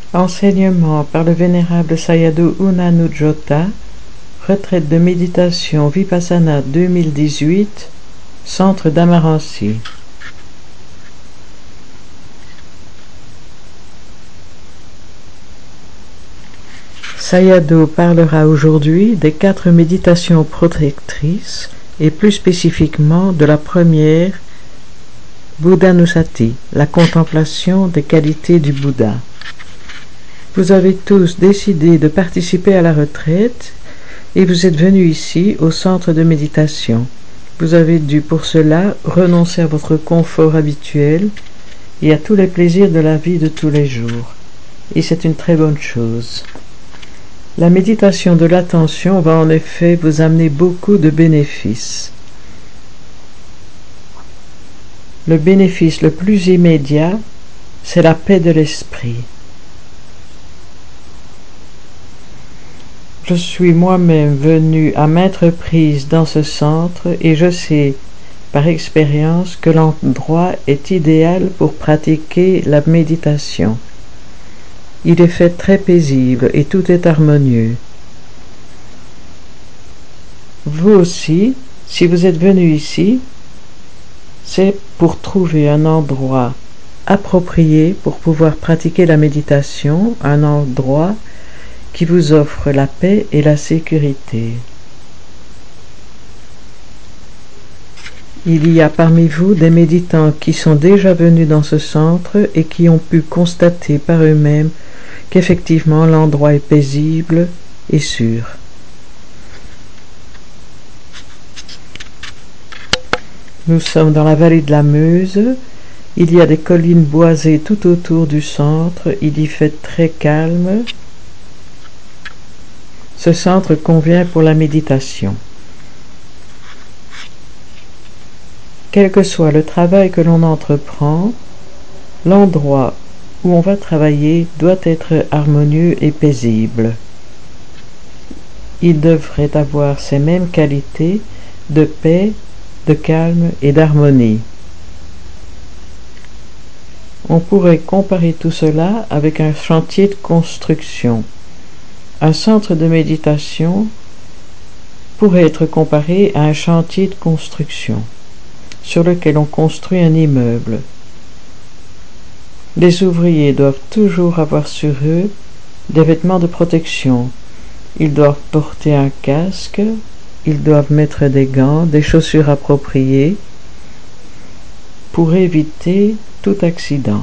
Enseignement par le vénérable Sayadaw U Nanadhaja, retraite de méditation Vipassana 2018, Centre d'Amarancy. Sayadaw parlera aujourd'hui des 4 méditations protectrices et plus spécifiquement de la première, Buddhanussati, la contemplation des qualités du Bouddha. Vous avez tous décidé de participer à la retraite et vous êtes venus ici au centre de méditation. Vous avez dû pour cela renoncer à votre confort habituel et à tous les plaisirs de la vie de tous les jours. Et c'est une très bonne chose. La méditation de l'attention va en effet vous amener beaucoup de bénéfices. Le bénéfice le plus immédiat, c'est la paix de l'esprit. Je suis moi-même venu à maintes reprises dans ce centre et je sais par expérience que l'endroit est idéal pour pratiquer la méditation. Il est fait très paisible et tout est harmonieux. Vous aussi, si vous êtes venu ici, c'est pour trouver un endroit approprié pour pouvoir pratiquer la méditation, un endroit qui vous offre la paix et la sécurité. Il y a parmi vous des méditants qui sont déjà venus dans ce centre et qui ont pu constater par eux-mêmes qu'effectivement l'endroit est paisible et sûr. Nous sommes dans la vallée de la Meuse. Il y a des collines boisées tout autour du centre. Il y fait très calme. Ce centre convient pour la méditation. Quel que soit le travail que l'on entreprend, l'endroit où on va travailler doit être harmonieux et paisible. Il devrait avoir ces mêmes qualités de paix, de calme et d'harmonie. On pourrait comparer tout cela avec un chantier de construction. Un centre de méditation pourrait être comparé à un chantier de construction sur lequel on construit un immeuble. Les ouvriers doivent toujours avoir sur eux des vêtements de protection. Ils doivent porter un casque, ils doivent mettre des gants, des chaussures appropriées pour éviter tout accident.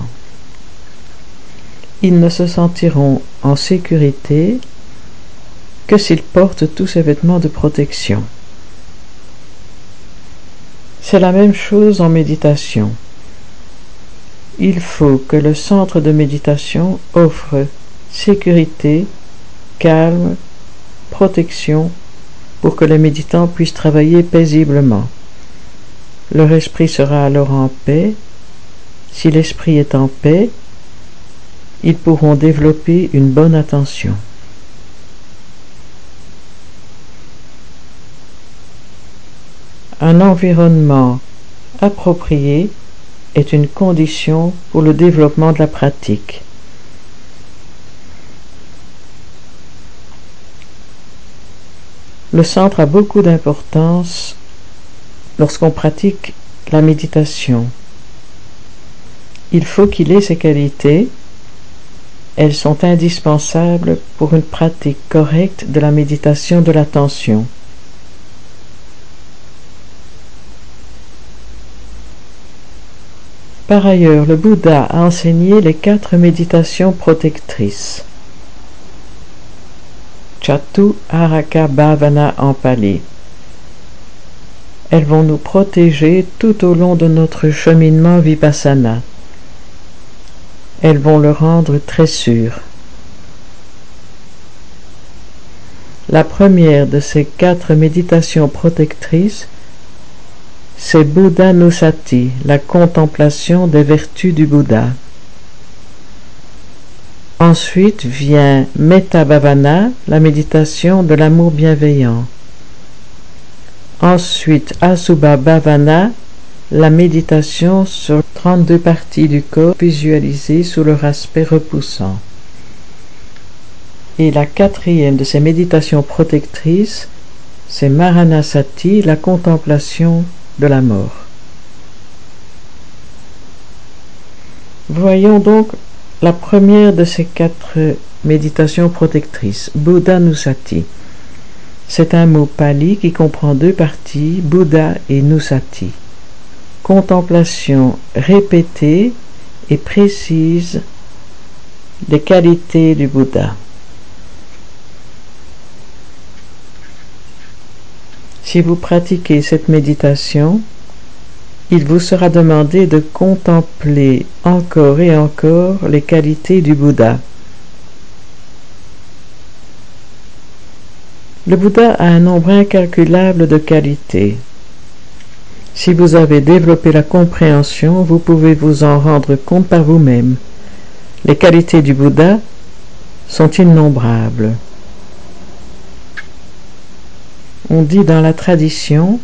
Ils ne se sentiront en sécurité que s'ils portent tous ces vêtements de protection. C'est la même chose en méditation. Il faut que le centre de méditation offre sécurité, calme, protection pour que les méditants puissent travailler paisiblement. Leur esprit sera alors en paix. Si l'esprit est en paix, ils pourront développer une bonne attention. Un environnement approprié est une condition pour le développement de la pratique. Le centre a beaucoup d'importance lorsqu'on pratique la méditation. Il faut qu'il ait ces qualités. Elles sont indispensables pour une pratique correcte de la méditation de l'attention. Par ailleurs, le Bouddha a enseigné les 4 méditations protectrices. Chatu Araka Bhavana en pali. Elles vont nous protéger tout au long de notre cheminement Vipassana. Elles vont le rendre très sûr. La première de ces 4 méditations protectrices, c'est Buddhanussati, la contemplation des vertus du Bouddha. Ensuite vient Metta Bhavana, la méditation de l'amour bienveillant. Ensuite Asubha Bhavana, la méditation sur 32 parties du corps visualisées sous leur aspect repoussant. Et la quatrième de ces méditations protectrices, c'est Maranasati, la contemplation de la mort. Voyons donc la première de ces 4 méditations protectrices, Buddha-Nusati. C'est un mot pali qui comprend 2 parties, Buddha et Nusati. Contemplation répétée et précise des qualités du Bouddha. Si vous pratiquez cette méditation, il vous sera demandé de contempler encore et encore les qualités du Bouddha. Le Bouddha a un nombre incalculable de qualités. Si vous avez développé la compréhension, vous pouvez vous en rendre compte par vous-même. Les qualités du Bouddha sont innombrables. On dit dans la tradition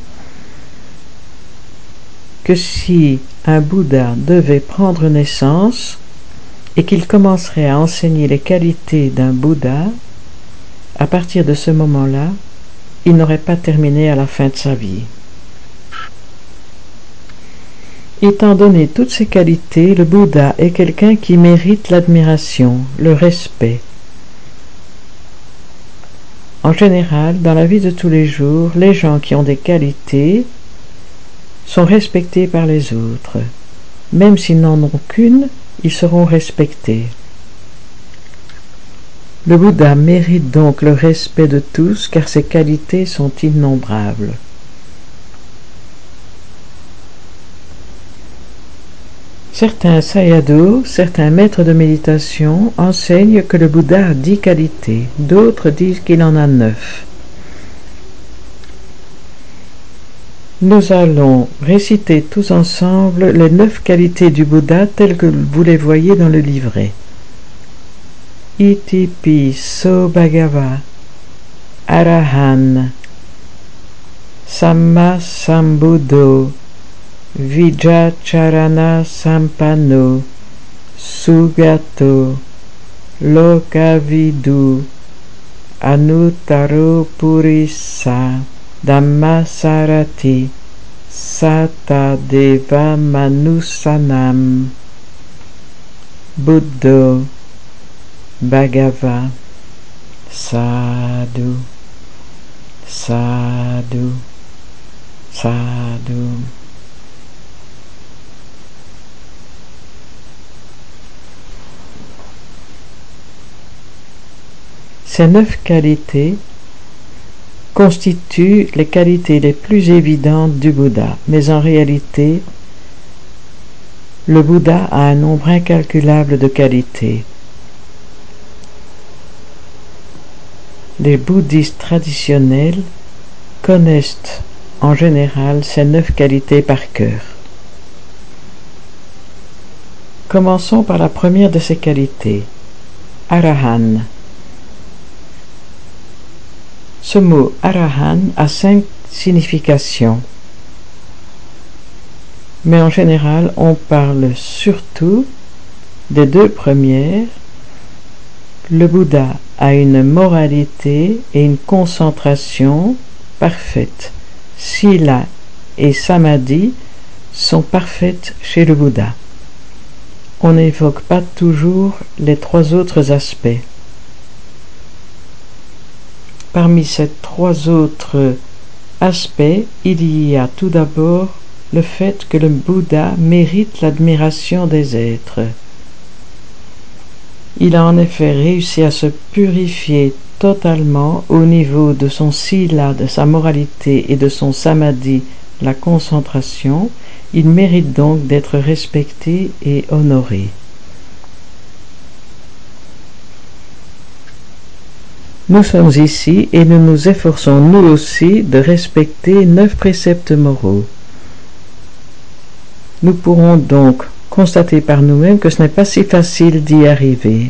que si un Bouddha devait prendre naissance et qu'il commencerait à enseigner les qualités d'un Bouddha, à partir de ce moment-là, il n'aurait pas terminé à la fin de sa vie. Étant donné toutes ces qualités, le Bouddha est quelqu'un qui mérite l'admiration, le respect. En général, dans la vie de tous les jours, les gens qui ont des qualités sont respectés par les autres. Même s'ils n'en ont qu'une, ils seront respectés. Le Bouddha mérite donc le respect de tous car ses qualités sont innombrables. Certains sayadus, certains maîtres de méditation enseignent que le Bouddha a 10 qualités, d'autres disent qu'il en a 9. Nous allons réciter tous ensemble les 9 qualités du Bouddha telles que vous les voyez dans le livret. Iti piso bhagava arahan samma sambuddho Vijacharana sampanno sugato lokavidu anuttaro purissa dhammasarati sata deva manusanam buddho bhagava sadhu sadhu sadhu. Ces 9 qualités constituent les qualités les plus évidentes du Bouddha, mais en réalité, le Bouddha a un nombre incalculable de qualités. Les bouddhistes traditionnels connaissent en général ces 9 qualités par cœur. Commençons par la première de ces qualités, Arahan. Ce mot Arahan a 5 significations, mais en général on parle surtout des 2 premières. Le Bouddha a une moralité et une concentration parfaite. Sila et Samadhi sont parfaites chez le Bouddha. On n'évoque pas toujours les 3 autres aspects. Parmi ces 3 autres aspects, il y a tout d'abord le fait que le Bouddha mérite l'admiration des êtres. Il a en effet réussi à se purifier totalement au niveau de son sila, de sa moralité et de son samadhi, la concentration. Il mérite donc d'être respecté et honoré. Nous sommes ici et nous nous efforçons nous aussi de respecter 9 préceptes moraux. Nous pourrons donc constater par nous-mêmes que ce n'est pas si facile d'y arriver.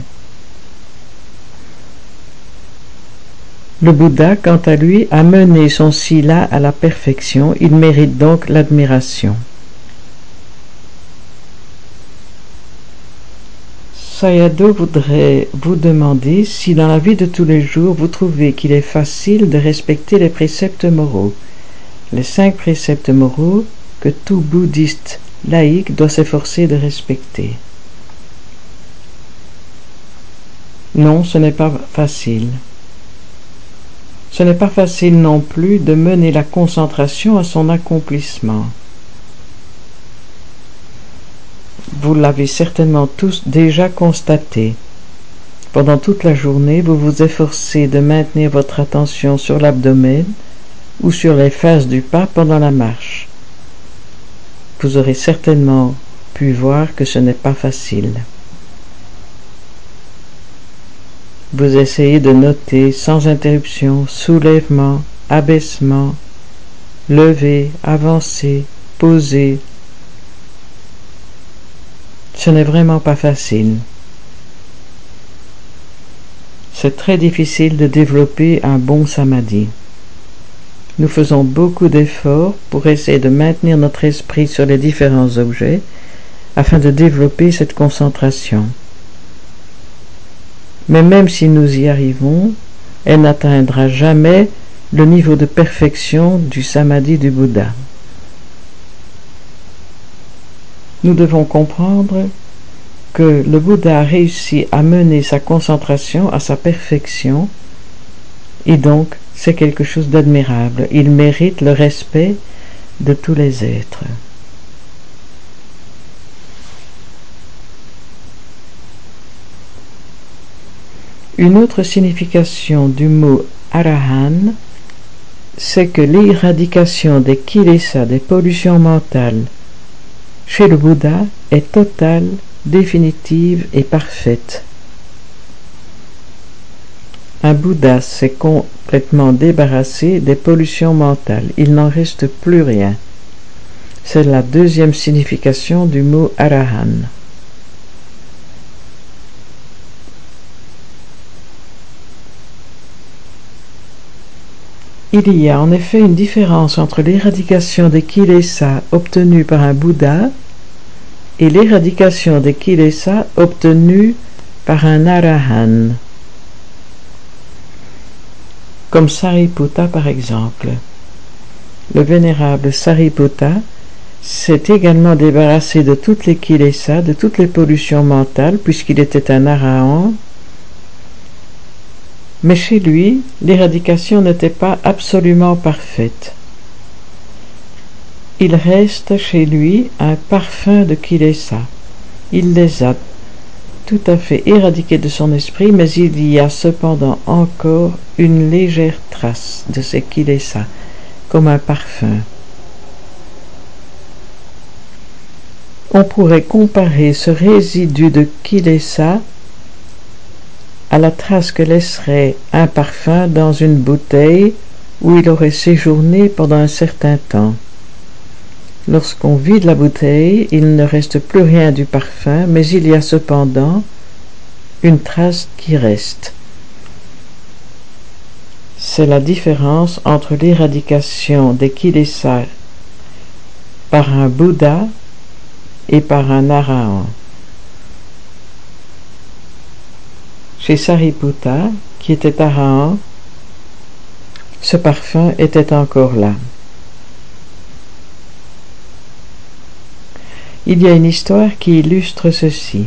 Le Bouddha, quant à lui, a mené son sila à la perfection. Il mérite donc l'admiration. Sayadaw voudrait vous demander si dans la vie de tous les jours vous trouvez qu'il est facile de respecter les préceptes moraux, les 5 préceptes moraux que tout bouddhiste laïque doit s'efforcer de respecter. Non, ce n'est pas facile. Ce n'est pas facile non plus de mener la concentration à son accomplissement. Vous l'avez certainement tous déjà constaté. Pendant toute la journée, vous vous efforcez de maintenir votre attention sur l'abdomen ou sur les faces du pas pendant la marche. Vous aurez certainement pu voir que ce n'est pas facile. Vous essayez de noter sans interruption soulèvement, abaissement, lever, avancer, poser. Ce n'est vraiment pas facile. C'est très difficile de développer un bon samadhi. Nous faisons beaucoup d'efforts pour essayer de maintenir notre esprit sur les différents objets afin de développer cette concentration. Mais même si nous y arrivons, elle n'atteindra jamais le niveau de perfection du samadhi du Bouddha. Nous devons comprendre que le Bouddha a réussi à mener sa concentration à sa perfection et donc c'est quelque chose d'admirable. Il mérite le respect de tous les êtres. Une autre signification du mot arahan, c'est que l'éradication des kilesa, des pollutions mentales, chez le Bouddha est totale, définitive et parfaite. Un Bouddha s'est complètement débarrassé des pollutions mentales. Il n'en reste plus rien. C'est la deuxième signification du mot arahan. Il y a en effet une différence entre l'éradication des kilesa obtenue par un Bouddha et l'éradication des kilesa obtenue par un arahan, comme Sariputta par exemple. Le vénérable Sariputta s'est également débarrassé de toutes les kilesa, de toutes les pollutions mentales, puisqu'il était un arahan. Mais chez lui, l'éradication n'était pas absolument parfaite. Il reste chez lui un parfum de kilesa. Il les a tout à fait éradiqués de son esprit, mais il y a cependant encore une légère trace de ces kilesa, comme un parfum. On pourrait comparer ce résidu de kilesa à la trace que laisserait un parfum dans une bouteille où il aurait séjourné pendant un certain temps. Lorsqu'on vide la bouteille, il ne reste plus rien du parfum, mais il y a cependant une trace qui reste. C'est la différence entre l'éradication des kilesa par un Bouddha et par un arahan. Chez Sariputta, qui était arahan, ce parfum était encore là. Il y a une histoire qui illustre ceci.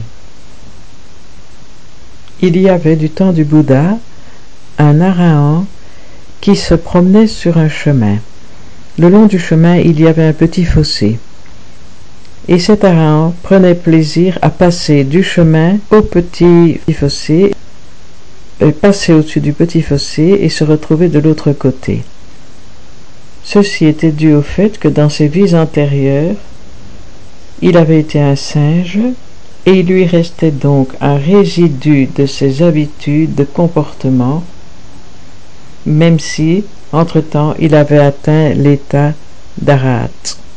Il y avait du temps du Bouddha un arahan qui se promenait sur un chemin. Le long du chemin, il y avait un petit fossé. Et cet arahan prenait plaisir à passer du chemin au petit fossé, passer au-dessus du petit fossé et se retrouver de l'autre côté. Ceci était dû au fait que dans ses vies antérieures, il avait été un singe et il lui restait donc un résidu de ses habitudes de comportement, même si, entre-temps, il avait atteint l'état d'arahat.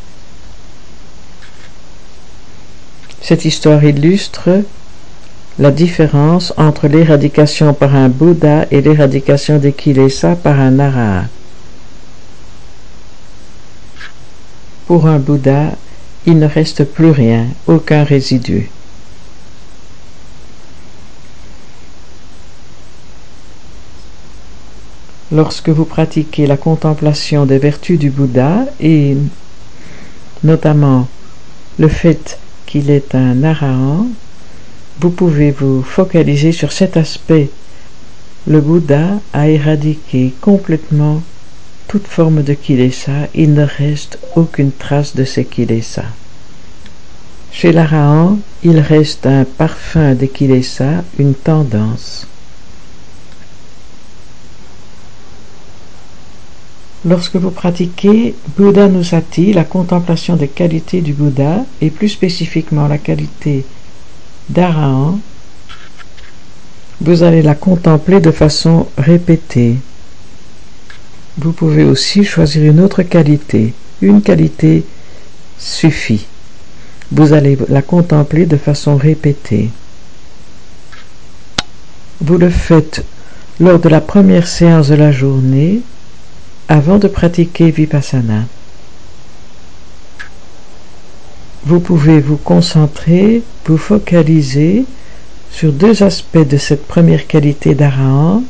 Cette histoire illustre la différence entre l'éradication par un Bouddha et l'éradication des kilesa par un arahat. Pour un Bouddha, il ne reste plus rien, aucun résidu. lorsque vous pratiquez la contemplation des vertus du Bouddha et notamment le fait qu'il est un arahant, vous pouvez vous focaliser sur cet aspect. Le Bouddha a éradiqué complètement toute forme de kilesa, il ne reste aucune trace de ces kilesa. Chez l'arahant, il reste un parfum de kilesa, une tendance. Lorsque vous pratiquez Buddhanussati, la contemplation des qualités du Bouddha, et plus spécifiquement la qualité d'arahant, vous allez la contempler de façon répétée. Vous pouvez aussi choisir une autre qualité. Une qualité suffit. Vous allez la contempler de façon répétée. Vous le faites lors de la première séance de la journée, avant de pratiquer Vipassana. Vous pouvez vous concentrer, vous focaliser sur deux aspects de cette première qualité d'arahant.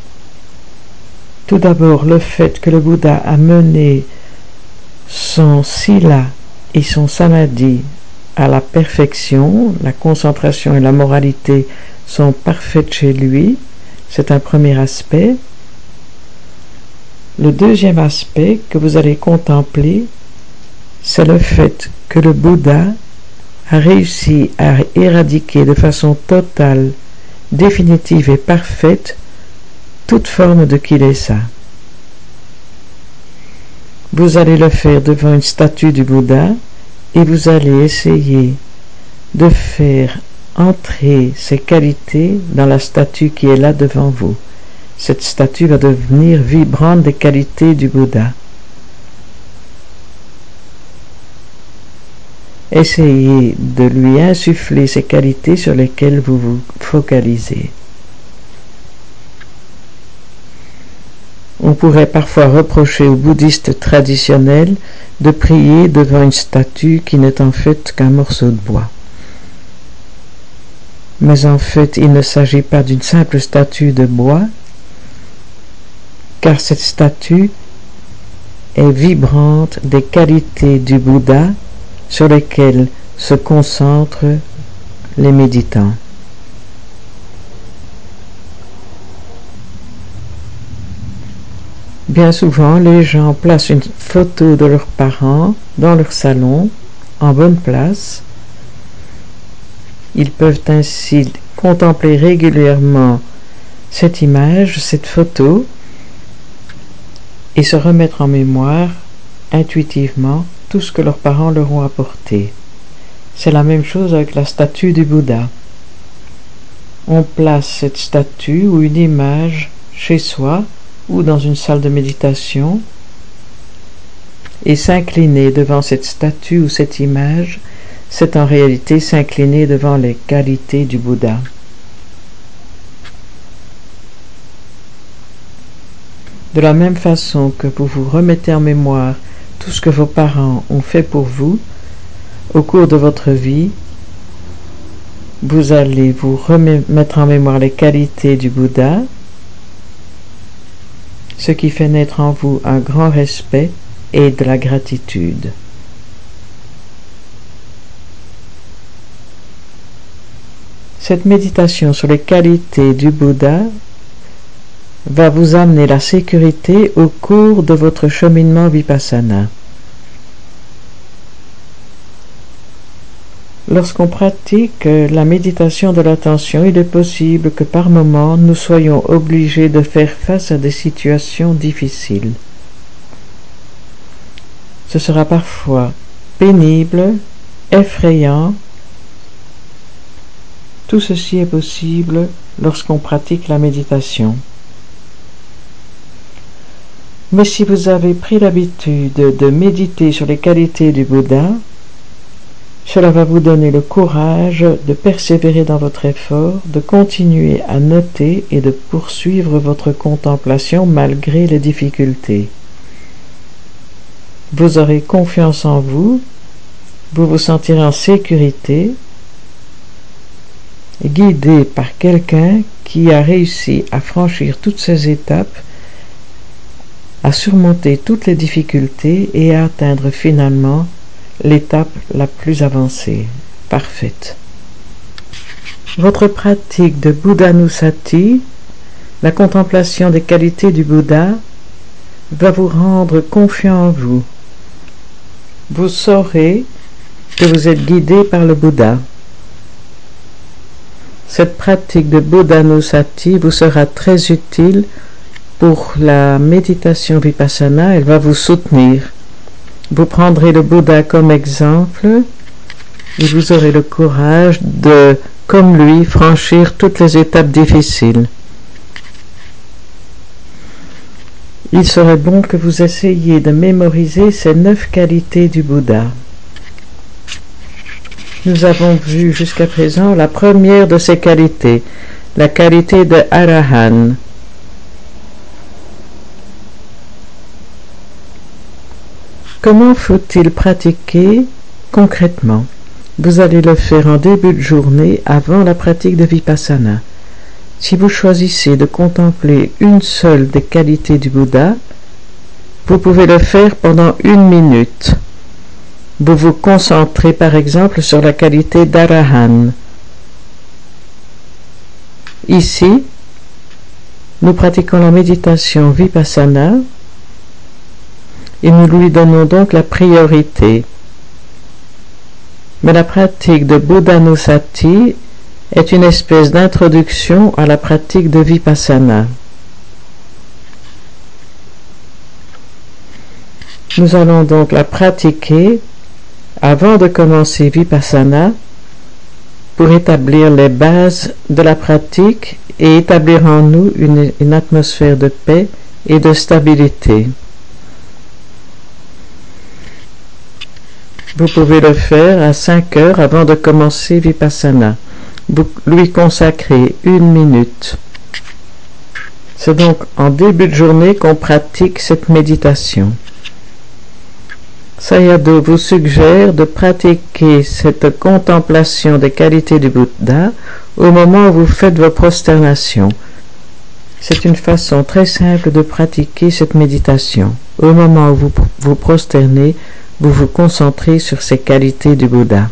Tout d'abord, le fait que le Bouddha a mené son sila et son samadhi à la perfection, la concentration et la moralité sont parfaites chez lui, c'est un premier aspect. Le deuxième aspect que vous allez contempler, c'est le fait que le Bouddha a réussi à éradiquer de façon totale, définitive et parfaite toute forme de kilesa. Vous allez le faire devant une statue du Bouddha et vous allez essayer de faire entrer ces qualités dans la statue qui est là devant vous. Cette statue va devenir vibrante des qualités du Bouddha. Essayez de lui insuffler ces qualités sur lesquelles vous vous focalisez. On pourrait parfois reprocher aux bouddhistes traditionnels de prier devant une statue qui n'est en fait qu'un morceau de bois. Mais en fait, il ne s'agit pas d'une simple statue de bois, car cette statue est vibrante des qualités du Bouddha sur lesquelles se concentrent les méditants. Bien souvent, les gens placent une photo de leurs parents dans leur salon, en bonne place. Ils peuvent ainsi contempler régulièrement cette image, cette photo, et se remettre en mémoire intuitivement tout ce que leurs parents leur ont apporté. C'est la même chose avec la statue du Bouddha. On place cette statue ou une image chez soi ou dans une salle de méditation et s'incliner devant cette statue ou cette image, c'est en réalité s'incliner devant les qualités du Bouddha. De la même façon que vous vous remettez en mémoire tout ce que vos parents ont fait pour vous, au cours de votre vie, vous allez vous remettre en mémoire les qualités du Bouddha, ce qui fait naître en vous un grand respect et de la gratitude. Cette méditation sur les qualités du Bouddha va vous amener la sécurité au cours de votre cheminement Vipassana. Lorsqu'on pratique la méditation de l'attention, il est possible que par moments nous soyons obligés de faire face à des situations difficiles. Ce sera parfois pénible, effrayant. Tout ceci est possible lorsqu'on pratique la méditation. Mais si vous avez pris l'habitude de méditer sur les qualités du Bouddha, cela va vous donner le courage de persévérer dans votre effort, de continuer à noter et de poursuivre votre contemplation malgré les difficultés. Vous aurez confiance en vous, vous vous sentirez en sécurité, guidé par quelqu'un qui a réussi à franchir toutes ces étapes à surmonter toutes les difficultés et à atteindre finalement l'étape la plus avancée, parfaite. Votre pratique de Buddhanussati, la contemplation des qualités du Bouddha, va vous rendre confiant en vous. Vous saurez que vous êtes guidé par le Bouddha. Cette pratique de Buddhanussati vous sera très utile pour la méditation vipassana. Elle va vous soutenir. Vous prendrez le Bouddha comme exemple et vous aurez le courage de, comme lui, franchir toutes les étapes difficiles. Il serait bon que vous essayiez de mémoriser ces 9 qualités du Bouddha. Nous avons vu jusqu'à présent la première de ces qualités, la qualité de Arahan. Comment faut-il pratiquer concrètement? Vous allez le faire en début de journée avant la pratique de Vipassana. Si vous choisissez de contempler une seule des qualités du Bouddha, vous pouvez le faire pendant 1 minute. Vous vous concentrez par exemple sur la qualité d'Arahan. Ici, nous pratiquons la méditation Vipassana et nous lui donnons donc la priorité. Mais la pratique de Buddhanussati est une espèce d'introduction à la pratique de Vipassana. Nous allons donc la pratiquer avant de commencer Vipassana pour établir les bases de la pratique et établir en nous une atmosphère de paix et de stabilité. Vous pouvez le faire à 5 heures avant de commencer Vipassana. Vous lui consacrez 1 minute. C'est donc en début de journée qu'on pratique cette méditation. Sayadaw vous suggère de pratiquer cette contemplation des qualités du Bouddha au moment où vous faites vos prosternations. C'est une façon très simple de pratiquer cette méditation. Au moment où vous vous prosternez, vous vous concentrez sur ces qualités du Bouddha.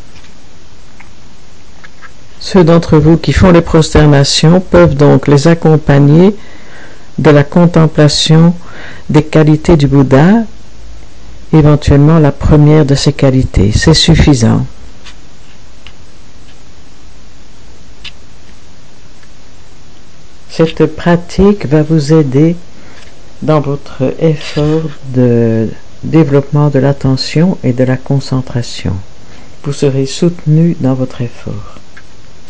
Ceux d'entre vous qui font les prosternations peuvent donc les accompagner de la contemplation des qualités du Bouddha, éventuellement la première de ces qualités. C'est suffisant. Cette pratique va vous aider dans votre effort de développement de l'attention et de la concentration. Vous serez soutenu dans votre effort.